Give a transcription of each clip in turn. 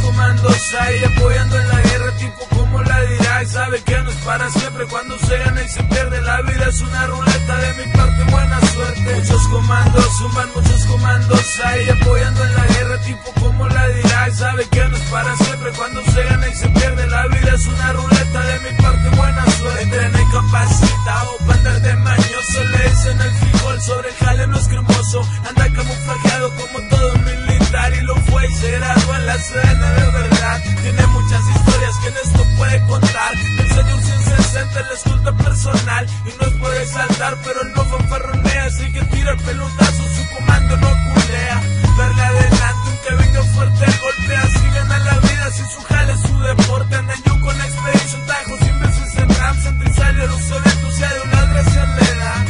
comandos ahí apoyando en la guerra, tipo como la dirá y sabe que no es para siempre. Cuando se gana y se pierde, la vida es una ruleta, de mi parte buena suerte. Muchos comandos suman, muchos comandos ahí apoyando en la guerra, tipo como la dirá y sabe que no es para siempre. Cuando se gana y se pierde, la vida es una ruleta, de mi parte buena suerte. Entrena y capacitado para andar de mañoso, le dicen el frijol, sobre el jale no es cremoso, anda camuflajeado como todo un militar y lo fue y se graduó en la escena de verdad. Tiene muchas historias que en esto puede contar, el señor 160 el escolta personal y no es por exaltar, pero él no fanfarronea, así que tira el pelotazo, su comando no culea. Darle adelante, aunque venga fuerte el golpe, así gana la vida, si su jale es su deporte. Andan yo con Expedition, tajos 100 veces en Rams, entre y sale los eventos, ya de una gracia le da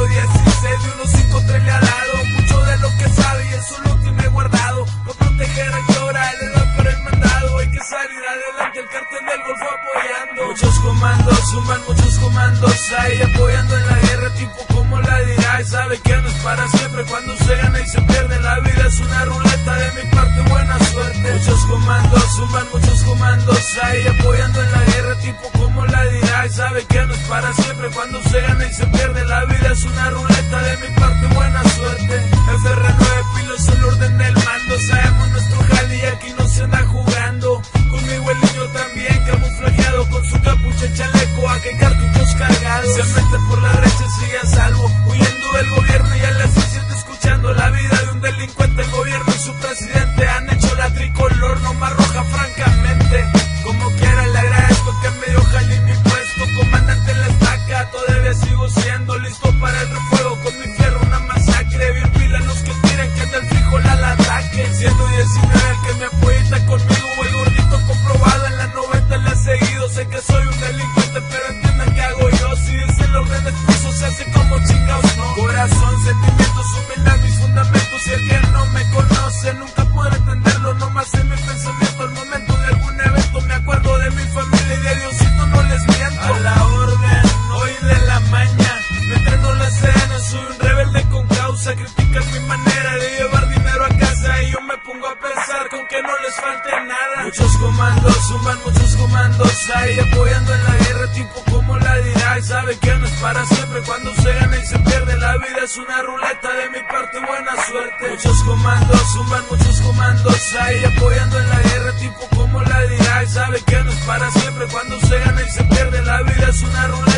116 de unos 5-3 le ha dado, mucho de lo que sabe y eso lo tiene guardado, para proteger a Llora, le da por el mandado, hay que salir adelante, el cartel del Golfo apoyando. Muchos comandos suman, muchos comandos ahí apoyando en la guerra, tipo como la dirá y sabe que no es para siempre. Cuando se gana y se pierde, la vida es una ruleta, de mi parte buena suerte. Muchos comandos suman, muchos comandos ahí apoyando en la guerra, tipo como la dirá y sabe que no es para siempre. Cuando se gana y se pierde, la vida es una ruleta, de mi parte buena suerte. FR9 pilos el orden del mando, sabemos nuestro jale y aquí no se anda jugando. Conmigo el niño también camuflajeado con su capucha y chaleco, a que cartuchos cargados. Se mete por la derecha y sigue a salvo, huyendo del gobierno y a las 6 escuchando la vida de un delincuente. El gobierno y su presidente han hecho la tricolor no más roja, francamente. Como quiera le agradezco que me dio jale y mi puesto, comandante en la estaca, todavía sigo siendo listo para el refuego, con mi fierro una masacre, bien pila los que tiran que del frijol al ataque. 119 el que me apoya y está conmigo, el gordito comprobado en la 90 le he seguido, sé que soy un delincuente pero entiendan que hago yo, si es el orden del piso se hace como chingados, no. Corazón, sentimientos, humildad, mis fundamentos, y el que no me conoce nunca podrá entenderlo, nomás en mi pensamiento al momento de algún evento, me acuerdo de mi familia y de Diosito, no les miento. A la orden, hoy de la maña, me entreno la escena, soy un rebelde con causa, critican mi manera de llevar dinero a casa y yo me pongo a pensar con que no les falte nada. Muchos comandos suman, muchos comandos ahí apoyando en la guerra, tipo como la dirá y sabe que no es para siempre. Cuando se gana y se pierde, la vida es una ruleta, de mi parte buena suerte. Muchos comandos suman, muchos comandos ahí apoyando en la guerra, tipo como la dirá y sabe que no es para siempre. Cuando se gana y se pierde, la vida es una ruleta.